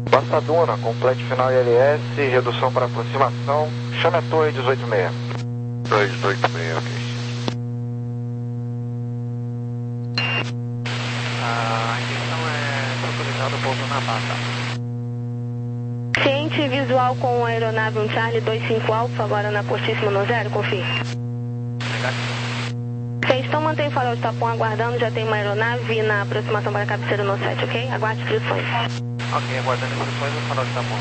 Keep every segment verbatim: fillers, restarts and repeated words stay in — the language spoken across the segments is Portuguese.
Basta Duna, complete final I L S, redução para aproximação, chame a torre dezoito seis. dois oito seis, ok. A questão é autorizado o pouso na bata. Ciente visual com a aeronave um Charlie dois cinco Alfa, agora na postíssima no zero, confirme. Negativo. Vocês estão mantendo o farol de tapão aguardando, já tem uma aeronave na aproximação para a cabeceira no sete, ok? Aguarde instruções. Ok, aguardando instruções do farol de tapão.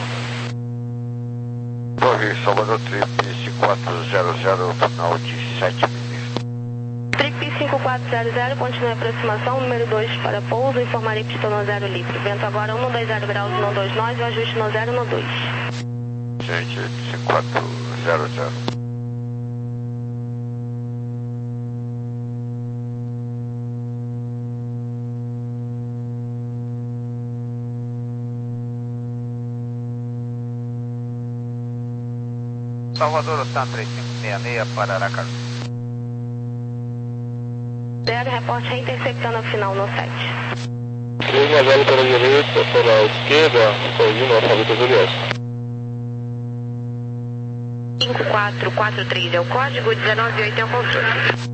Torre Salvador Trip cinco quatro zero zero, final de sete milhas. Trip cinco quatro zero zero, continue a aproximação, número dois para pouso, informarei pista no zero livre. Vento agora um dois zero graus no dois nove, o ajuste no zero no dois. Gente, cinco quatro zero zero. Salvador, Otan três cinco seis seis para Aracaju. Zero, reporte reintersectando a final no sete. três a zero para a direita, para a esquerda, corrigindo a alfabeto Juliette. cinco quatro quatro três é o código, dezenove oito é o controle.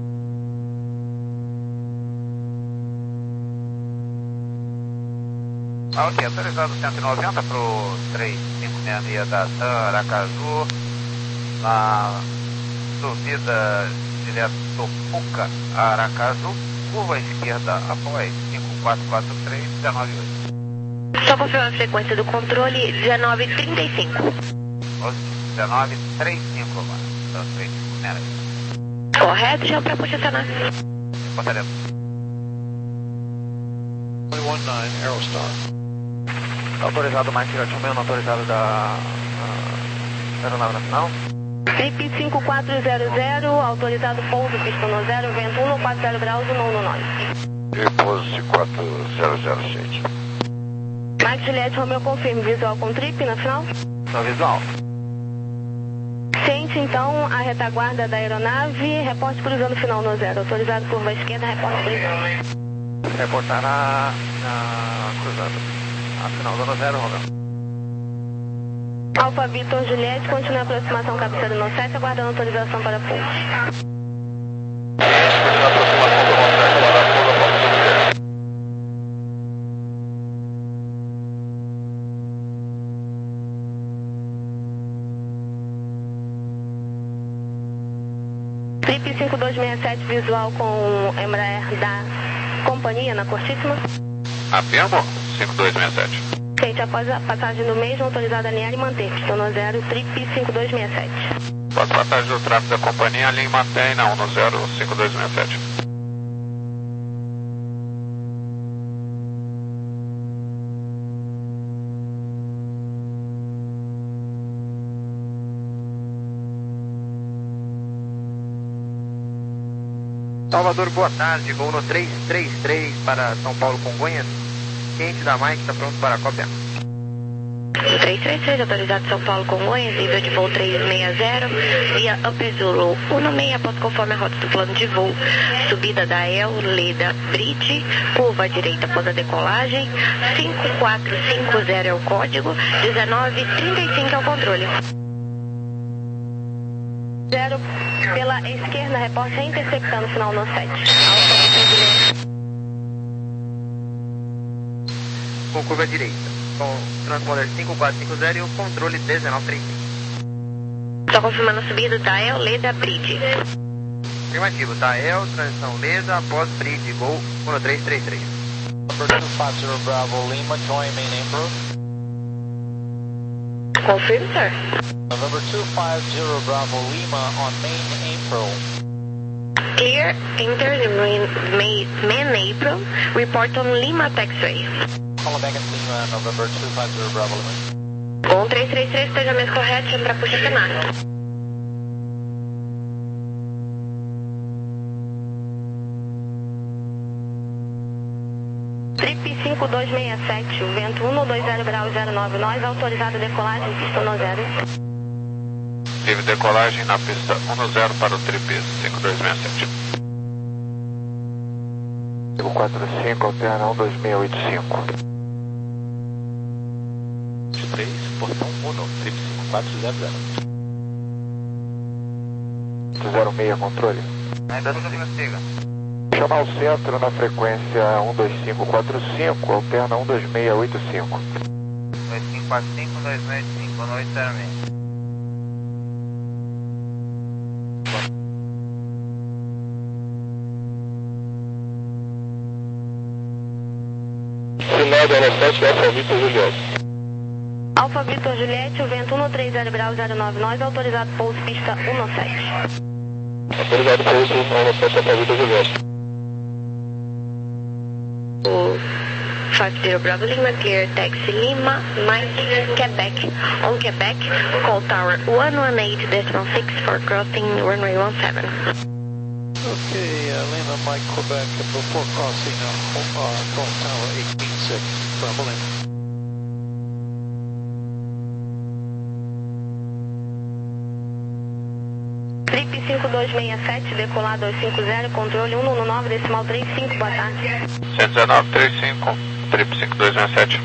Ah, ok, autorizado cento e noventa para o três cinco seis seis da TAM Aracaju, na subida direto Topuca, Aracaju, curva esquerda, apoio cinco quatro quatro três, dezenove oito. Só confirmar a frequência do controle, dezenove trinta e cinco. dezenove trinta e cinco agora, então três cinco seis seis. Correto, já para posicionar. Portaremos. dezenove Aerostar. Autorizado mais filhote não autorizado da uh, aeronave nacional. Trip cinco quatro zero zero, autorizado pouso, pista no zero, vento um quatro zero graus, no nove. Repouso cinco quatro zero zero sete. Mike Juliette, Romeo, confirme, visual com trip na final? Só visual. Ciente, então, a retaguarda da aeronave, reporte cruzando final no zero, autorizado curva à esquerda, reporte cruzando. Reportará na cruzando. A final zona zero, Romeo. Alfa Vitor Juliette, continue a aproximação cabeceira no sete, aguardando autorização para pouso. Aproximação do nosso para a curva para Trip cinco dois seis sete, visual com Embraer da companhia na cortíssima. Afirmo, cinco dois seis sete. Ciente, após a passagem do mesmo, autorizado a alinhar e manter, pista no zero, Trip cinco dois seis sete. Após passagem do tráfego da companhia, linha mantém na um no zero, cinco dois seis sete. Salvador, boa tarde. Voo no três três três para São Paulo, Congonhas. Ciente da Mike, está pronto para a cópia. três três três, autorizado São Paulo, Congonhas, nível de voo trezentos e sessenta, via Upper Zulu um seis, após conforme a rota do plano de voo. Subida da El, Leda, Bridge, curva à direita após a decolagem, cinco quatro cinco zero é o código, dezenove trinta e cinco é o controle. Zero pela esquerda, reporte interceptando final no sete. Alfa Vitor Juliette. Com curva à direita. Com transponder cinco quatro cinco zero e o controle dezenove trinta e cinco. Só confirmando a subida da El, Leda, Bridge. Afirmativo, da El, transição Leda, após Bridge, Gol um três três três. Number two five zero Bravo Lima, join main April. Confirm, sir. November two five zero Bravo Lima on main April. Clear, enter the main, main, main April, report on Lima Taxiway. Call back at Lima, November two five zero Bravo Lima. um três três três, esteja mesmo correto, chama para puxa cenário. Trip cinco dois seis sete, vento um dois zero graus zero nove nove, autorizado decolagem, pista no zero. Teve decolagem na pista um no zero para o Trip cinco dois seis sete. cinco quatro cinco, alterna um dois seis oito cinco. três, portão um, trip cinco quatro zero zero. zero seis, controle. Ainda não consiga. Chamar o centro na frequência um dois cinco quatro cinco, alterna um dois seis oito cinco. dois cinco quatro cinco, dois seis oito cinco, boa noite, zero seis. Sinal Alfa sete, Alfa Vitor Juliette. Alfa Vitor Juliette, o vento um três zero graus zero nove nós, autorizado pouso pista um sete. Autorizado pouso um sete, Alfa Vitor Juliette. O cinco zero Bravo Lima, clear taxi Lima, Mike, Quebec. On Quebec, call tower one one eight decimal six for crossing runway one seven. Okay, uh, Lima, Mike, Quebec, before crossing uh, uh, call tower eighteen six, Bravo Lima. Trip cinco dois seis sete, decolar dois cinco zero, controle um um nove, decimal três cinco, boa tarde. cento e dezenove, trinta e cinco, trip cinco dois seis sete.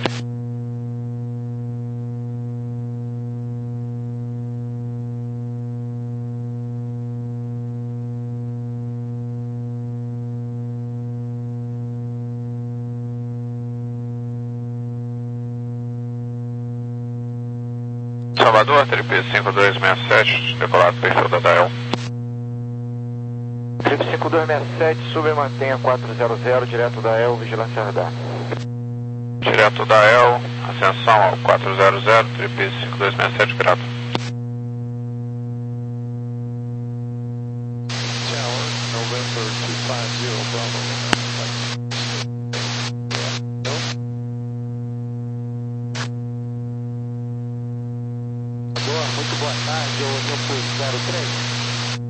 Salvador, trip cinco dois seis sete, decolado perfil da Dael. Trip cinco dois seis sete, sube e mantenha quatro zero zero, direto da E L, vigilância radar. Direto da E L, ascensão ao quatro zero zero, trip cinco dois seis sete, grato. Tower, November two five zero, Bravo Lima. Muito boa tarde, eu zero três.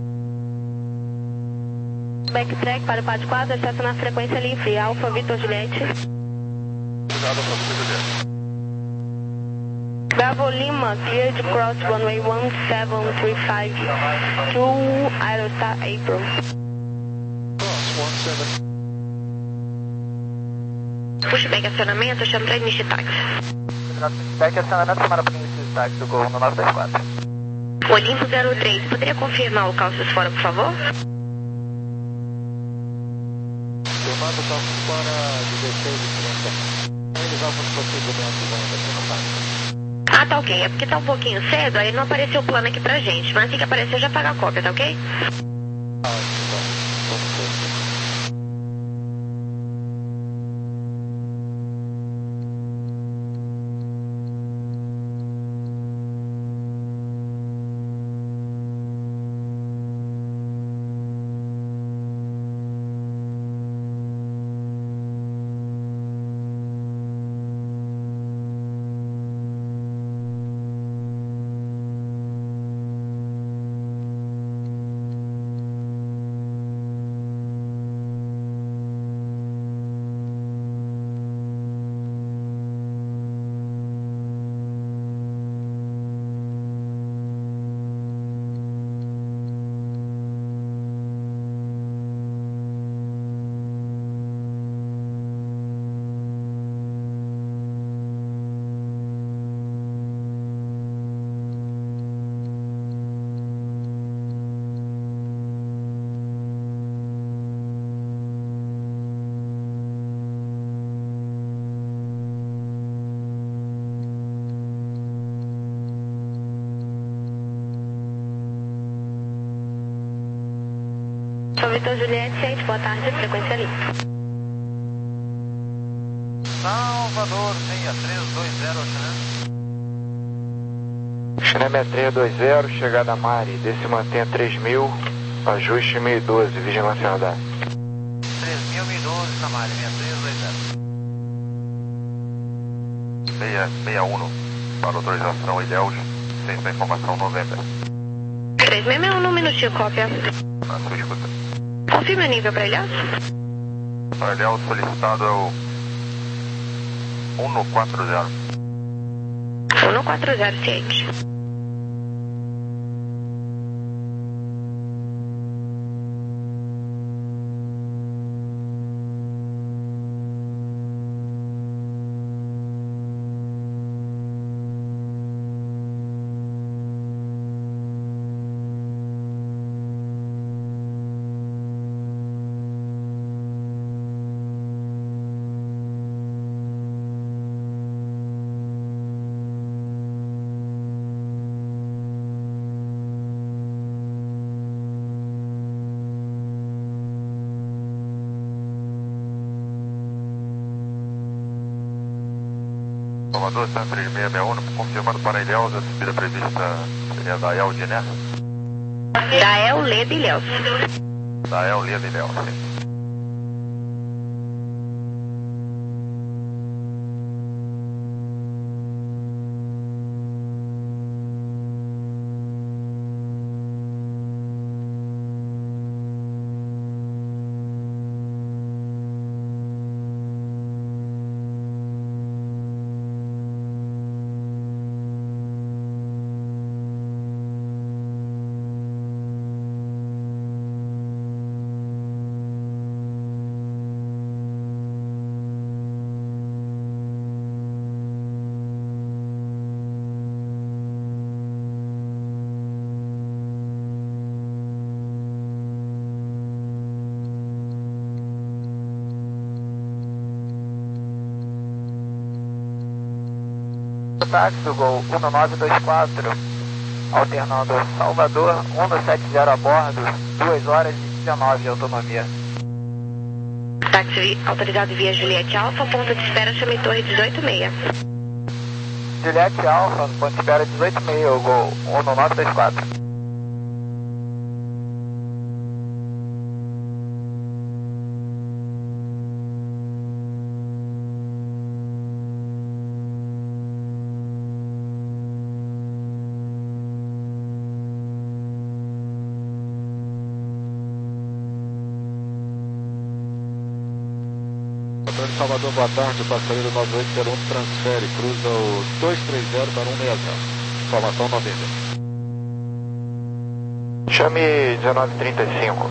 Backtrack para o P A D quatro, acesso na frequência livre, Alfa Vitor Juliette. Obrigado, Alfa Vitor Juliette. Bravo Lima, clear to cross runway one seven three five, through Aerostar April. Cross one seven. Pushback acionamento, chamo para início de táxi. Pushback acionamento, chamada para início de táxi do Gol no nove dois quatro. Olimpo zero três, poderia confirmar o calços fora, por favor? Tomando calços fora dezesseis e trinta. Eles vão nos procedimentos ainda, você não sabe. Ah, tá ok. É porque tá um pouquinho cedo, aí não apareceu o plano aqui pra gente. Mas assim que aparecer, já paga a cópia, tá ok? Ah, então, vamos ver. Sou Vitor Juliette, seis, boa tarde, frequência livre. Salvador, seis três dois zero, China seis três dois zero, chegada a Mari, desce e mantenha três mil, ajuste mil e doze, vigilância radar. três mil e doze na Mari, seis três dois zero. seis seis um, para autorização Ilhéus, ciência da informação November. três seis seis um, um minutinho, cópia. Na sua escuta. Confirma o nível para Ilhéus? Para Ilhéus solicitado é o um quatro zero. um quatro zero, ciente. Salvador, Santa três seis seis um, confirmando para Ilhéus, a subida prevista seria da El de Né? Da El, Leda e Ilhéus. Da El, Leda e Ilhéus, sim. Táxi do Gol um nove dois quatro, alternando Salvador, um sete zero a bordo, duas horas e dezenove de autonomia. Táxi autorizado via Juliette Alfa, ponto de espera, chame Torre dezoito seis. Juliette Alfa, ponto de espera dezoito seis, o Gol um nove dois quatro. Salvador, boa tarde, o passageiro nove oito zero um transfere, cruza o dois três zero para um seis zero. Informação noventa. Chame dezenove trinta e cinco.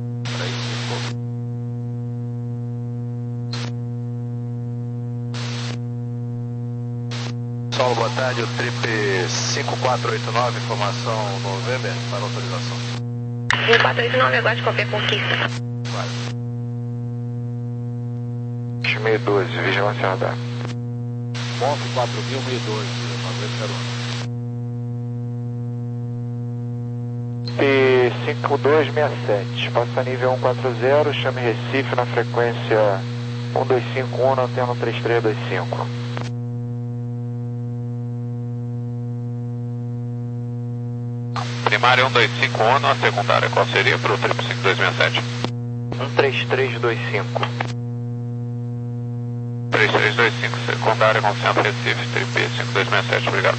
Sol, boa tarde, o trip cinco quatro oito nove, informação November para autorização. cinco quatro oito nove, aguarde qualquer conquista. Vai. mil e doze, vigilância radar. Monte quatro mil, mil e doze, nove oito zero um. P cinco dois seis sete, passa nível cento e quarenta, chame Recife na frequência um dois cinco um, na antena três três dois cinco. Primária um dois cinco um, a secundária qual seria para o trip cinco dois seis sete? um três três dois cinco. três três dois cinco, secundária com centro Recife, trip cinco dois seis sete, obrigado.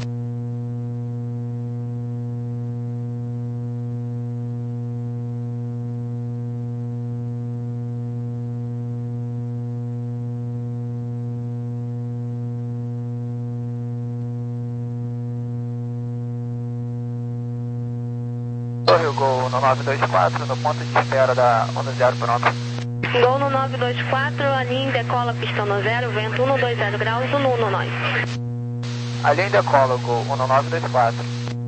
Torre Gol no nove dois quatro, no ponto de espera da onda zero pronto. Gol no nove dois quatro, a linha decola, pistão no zero, vento um dois zero graus, um no nós. A linha decola, Gol um nove dois quatro.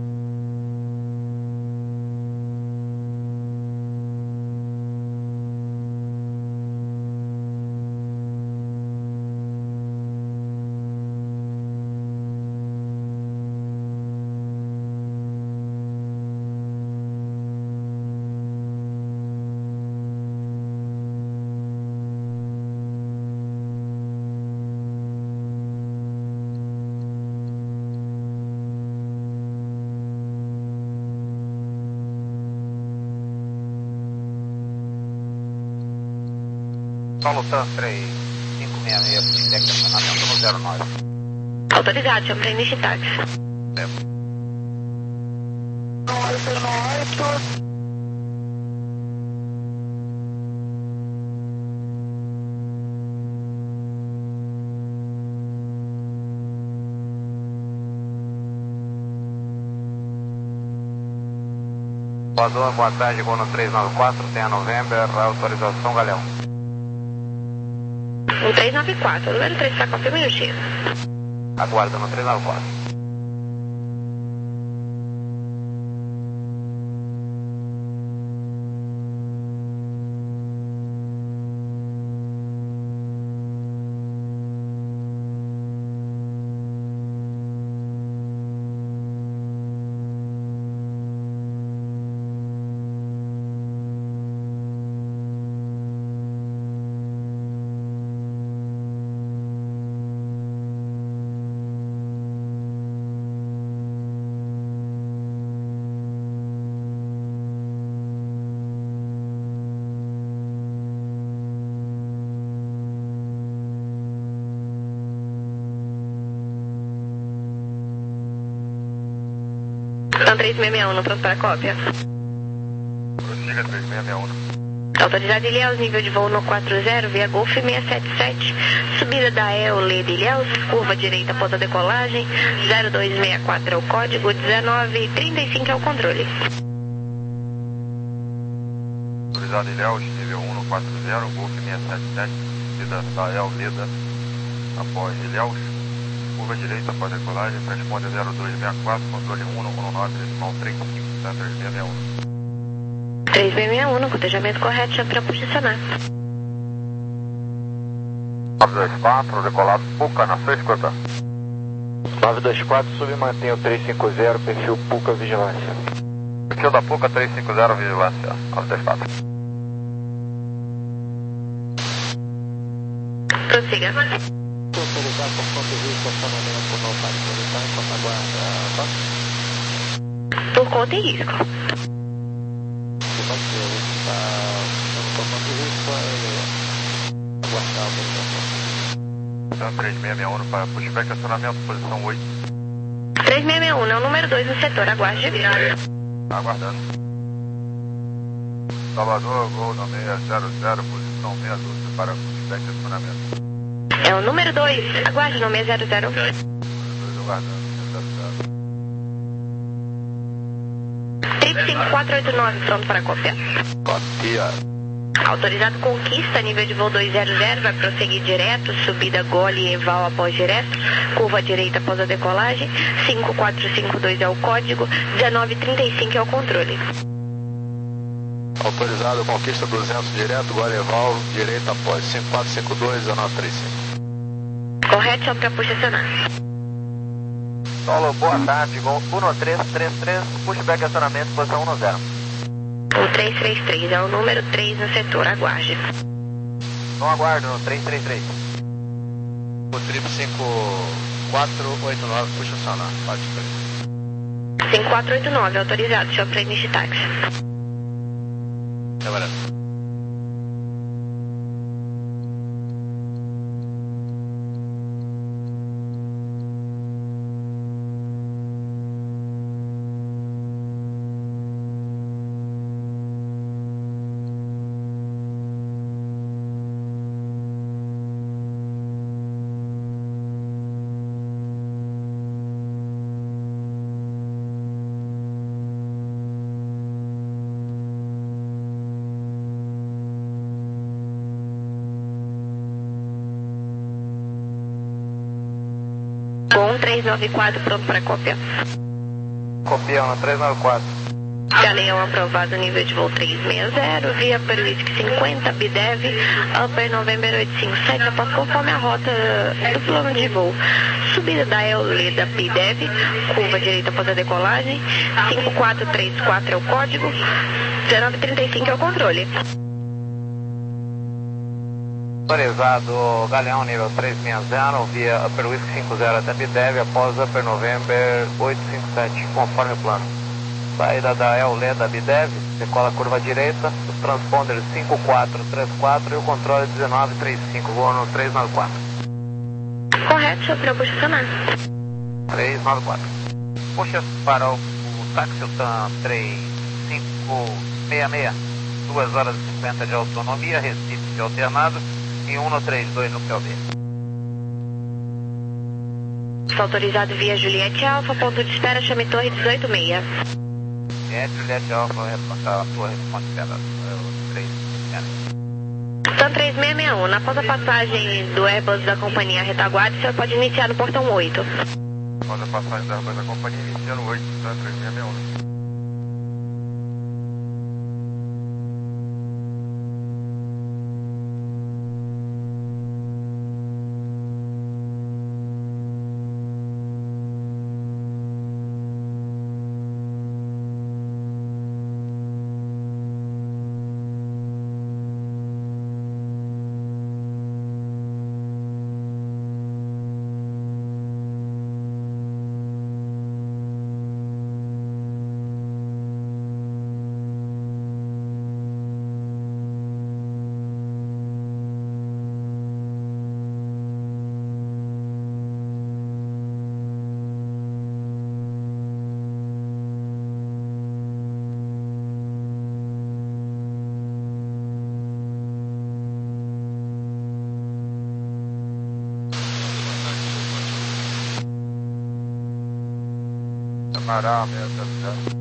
Paulo Tan três cinco seis seis, feedback estacionamento no zero nove. Autorizado, chama para início de táxi. Voador, boa tarde, Gol no três nove quatro, tem a November, autorização Galeão. Um três nove quatro, número três, está confirma um minutinho. Aguarda no três nove quatro. Então três seis seis um, pronto para cópia. Prossiga três seis seis um. Autorizado Ilhéus, nível de voo no quatro zero, via Golf seiscentos e setenta e sete, subida da E O, Leda Ilhéus, curva direita após a decolagem, zero dois seis quatro é o código, dezenove trinta e cinco é o controle. Autorizado Ilhéus, nível um no quatro zero, Golf seiscentos e setenta e sete, subida da E O, Leda após Ilhéus, curva direita após decolagem, responde zero dois seis quatro, controle um no um nove, decimal três cinco, três seis seis um. três seis seis um, no cotejamento correto, já para posicionar. nove dois quatro, decolado Puca na sua escuta. nove dois quatro, sub mantém o três cinco zero, perfil Puca Vigilância. Perfil da Puca três cinco zero, Vigilância, nove dois quatro. Prossiga. Autorizado por conta de risco, acionamento por não facilitar enquanto aguarda. Por conta e risco. Pode ser, está por conta de risco, vai aguardar a autorização. Então três seis seis um para pushback, acionamento, posição oito. três seis seis um, é o número dois no setor, aguarde. Aguardando. Salvador, Gol no seis zero zero, posição seis doze para pushback, acionamento. É o número dois, aguarde no seis zero zero. dois aguardando, seis zero zero. três cinco quatro oito nove, pronto para cópia. Copia. Autorizado Conquista, nível de voo dois zero zero, vai prosseguir direto, subida Gole e Eval após direto, curva direita após a decolagem, cinco quatro cinco dois é o código, dezenove trinta e cinco é o controle. Autorizado Conquista duzentos direto, Guareval, direita após cinco quatro cinco dois, dezenove trinta e cinco. Correto, só para posicionar. Solo, boa tarde, Gol um três três três, pushback acionamento, posição um zero. O três três três é o número três no setor, aguarde. Não aguardo, três três três. O trip cinco quatro oito nove, puxa acionar, bate três. cinco quatro oito nove, autorizado, show para início de táxi. Trabalhando. Bom, três nove quatro, pronto para cópia. Copiando, três nove quatro. Galeão aprovado, nível de voo três seis zero, via Perwhisky cinquenta, B D E V, Upper November oito cinco sete, após conforme a rota do plano de voo. Subida da Eoleda, B D E V, curva direita após a decolagem, cinco quatro três quatro é o código, dezenove trinta e cinco é o controle. Autorizado Galeão nível três seis zero, via Upper Whisky cinco zero até B D E V, após Upper November oito cinco sete, conforme o plano. Saída da Eoleda B D E V, decola a curva direita, os transponders cinco quatro três quatro e o controle dezenove trinta e cinco, voa no três nove quatro. Correto, só para posicionar. três nove quatro. Puxa para o, o Taxiutan três cinco seis seis, duas horas e cinquenta de autonomia, Recife de alternado e um no trinta e dois no P O B. Está autorizado via Juliette Alfa, ponto de espera, chame Torre dezoito seis. É, Juliette Alfa, a torre responde espera, três Então três seis seis um, após a passagem do Airbus da companhia retaguarda, o senhor pode iniciar no portão oito. Após a passagem da Airbus da companhia, iniciando oito, então três seis seis um. Pará, seis zero zero.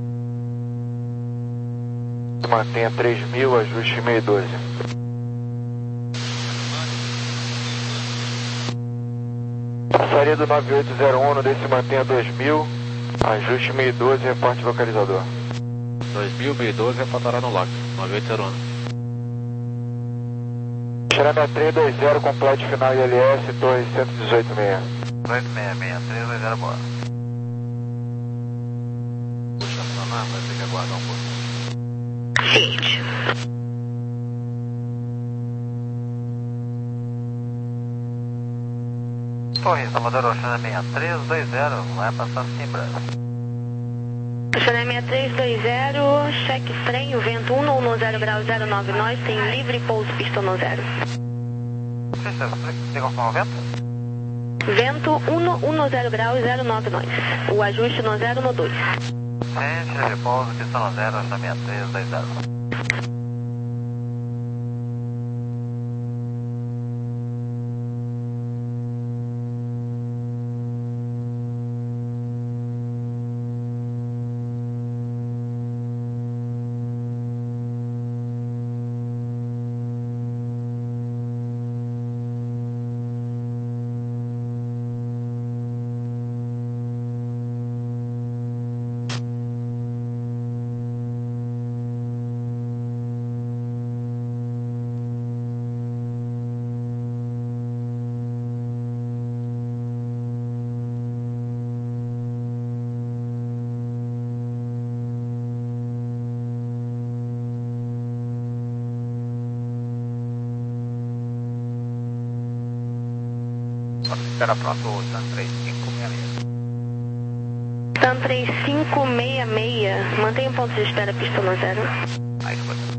Mantenha três mil, ajuste meio doze. Passaria do nove oito zero um, no desse mantenha dois mil, ajuste meio doze, reporte localizador. dois mil, meio doze, reportará no lock, nove oito zero um. Xerame três dois zero, complete final I L S, torre cento e dezoito seis. oito seis seis, três dois zero, bora. Puxa, acionar, vai ter que aguardar um pouco. Ciente. Torre, Salvador Oxana seis três dois zero, vai passar Simbra. Oxana seis três dois zero, cheque estranho, vento um um zero grau zero nove nós, tem livre pouso pista no zero. Tem confirmar o vento? Vento um um zero grau zero nove nós, o ajuste no zero no dois. Gente, repouso, pista no zero, Oxana seis três dois zero. Espera pronto, Tan três cinco seis seis. Tan três cinco seis seis, mantenha o ponto de espera pista no zero. Aí, escuta.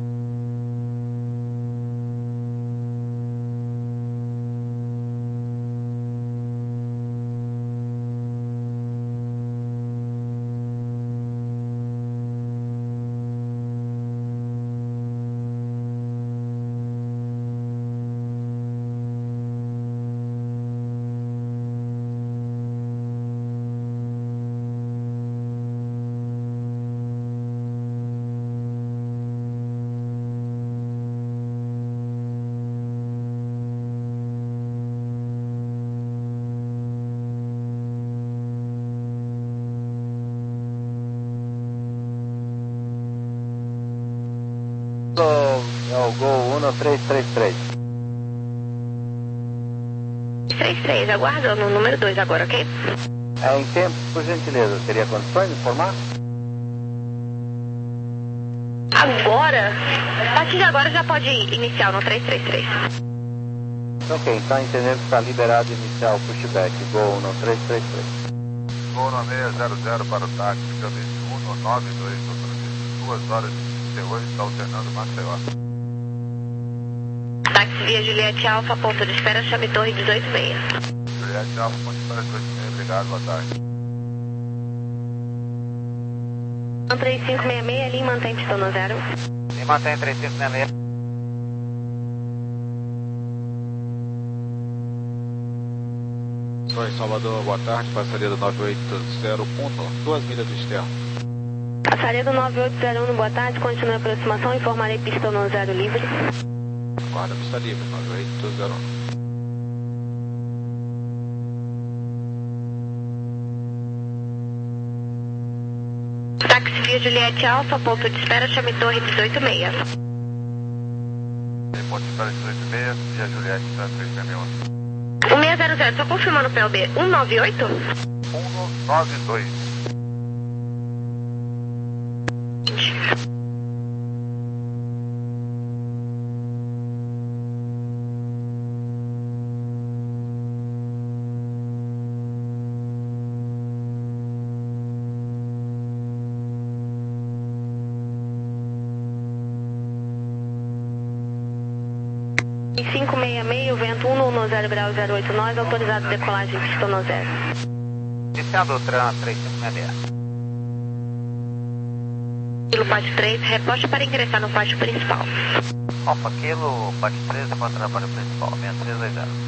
É o Gol um três três três. três três, aguardando o número dois agora, ok? É em tempo, por gentileza, teria condições de informar? Agora? A partir de agora já pode iniciar no três três três. Ok, então entendendo que está liberado iniciar o pushback. Gol um três três três. Gol seis zero zero para o táxi, vinte e um nove dois, duas horas e trinta e oito, está alternando Maceió. Táxi via Juliette Alfa, ponto de espera, chame torre dezoito seis. Juliette Alfa, ponto de espera dezoito seis, obrigado, boa tarde. três cinco seis seis, linha mantém pista no zero. E mantém três cinco seis seis. Oi, Salvador, boa tarde, passaria do nove oito zero um, duas milhas do externo. Passaria do nove oito zero um, boa tarde, continue a aproximação, informarei pista no zero livre. Guarda, pista livre, nove oito zero um. Táxi via Juliette Alfa, ponto de espera, chame torre dezoito seis. Tem ponto de espera dezoito seis, via Juliette, três seis seis um. um seis zero zero, só confirmando o P L B, um nove oito? um nove dois. cinco seis seis, vento um um zero grau zero oito nós, autorizado decolagem pista no zero. Iniciando o Tran três cinco seis seis. Kilo pátio três, reposte para ingressar no pátio principal. Alfa Kilo, pátio três, encontra na pátio principal, seis três dois zero.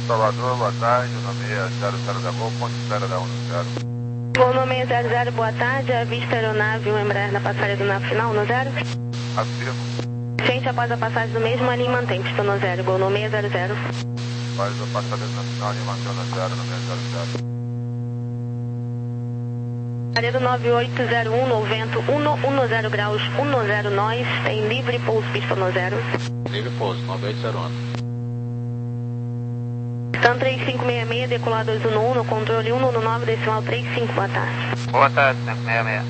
Salvador, boa tarde, o nome é zero zero da Gol, ponto de espera da um zero. Gol no meio zero zero, boa tarde, avista a aeronave um Embraer na passagem do nave final, no zero. Afirmo. Ciente após a passagem do mesmo, alinhe e mantém, pista no zero, Gol no meio zero zero. Após a passagem do final, alinhe e mantém no zero, no meio zero zero. Laredo nove oito zero um, no vento um zero graus, um zero nós, tem livre pouso, pista no zero. Livre pouso, nove oito zero um. TAM três cinco seis seis, decolar dois um um, no controle um nove, decimal três cinco, boa tarde. Boa tarde, cinco seis seis.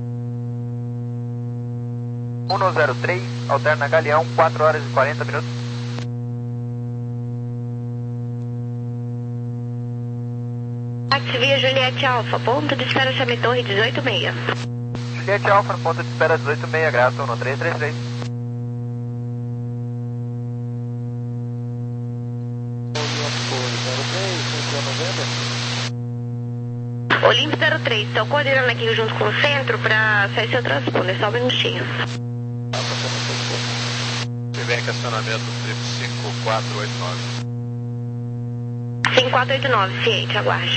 um zero três, alterna Galeão, quatro horas e quarenta minutos. Táxi via Juliette Alfa, ponto de espera Chame Torre dezoito seis. Juliette Alfa, ponto de espera dezoito seis, graça, um três três três. Olímpio zero três, estou coordenando aqui junto com o centro para sair seu transponder, só um minutinho. Quebec, acionamento triplo cinco quatro oito nove. cinco quatro oito nove, ciente, aguarde.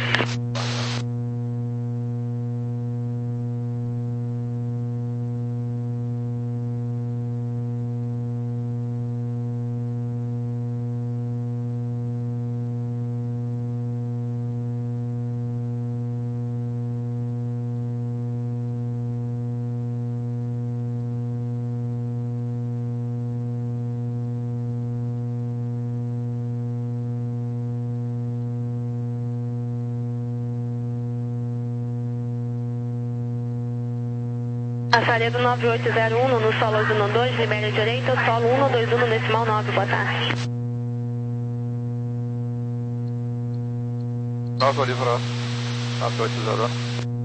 Passaredo nove oito zero um, no solo um dois, libera direita, solo um dois um, decimal nove, boa tarde. Nova Oliveira, nove oito zero um.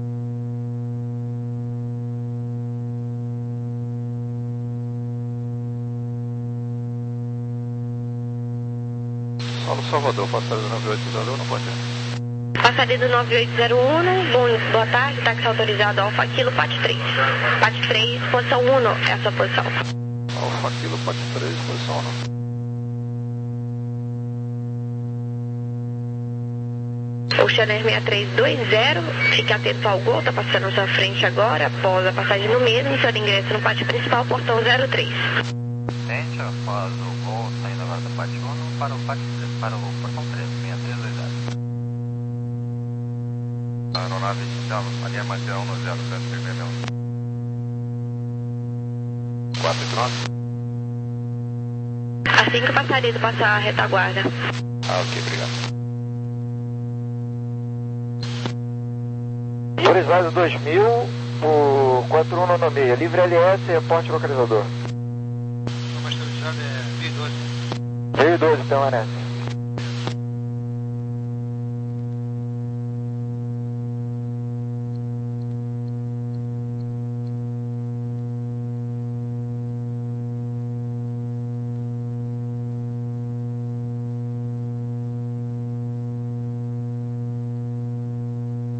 Solo Salvador, passagem nove oito zero um, não pode ir. Passaredo nove oito zero um, bom, boa tarde, táxi autorizado Alfa Kilo, Pat três. Pat três, posição um, é a sua posição. Alfa Kilo, Pat três, posição um. Oceaner seis três dois zero, fique atento ao Gol, tá passando na sua frente agora, após a passagem no mesmo, senhor ingresso no pátio principal, portão zero três. Gente, após o Gol, saindo agora do pátio um para o pátio para o portão três, seis três dois zero. A aeronave inicial, a linha manter um zero zero três um. quatro oito nove. Assim que o passaredo passar a retaguarda. Ah, ok, obrigado. Autorizado dois mil, o quatro um nove seis, livre L S, reporte localizador. Mas autorizado é mil e doze. mil e doze, permanece.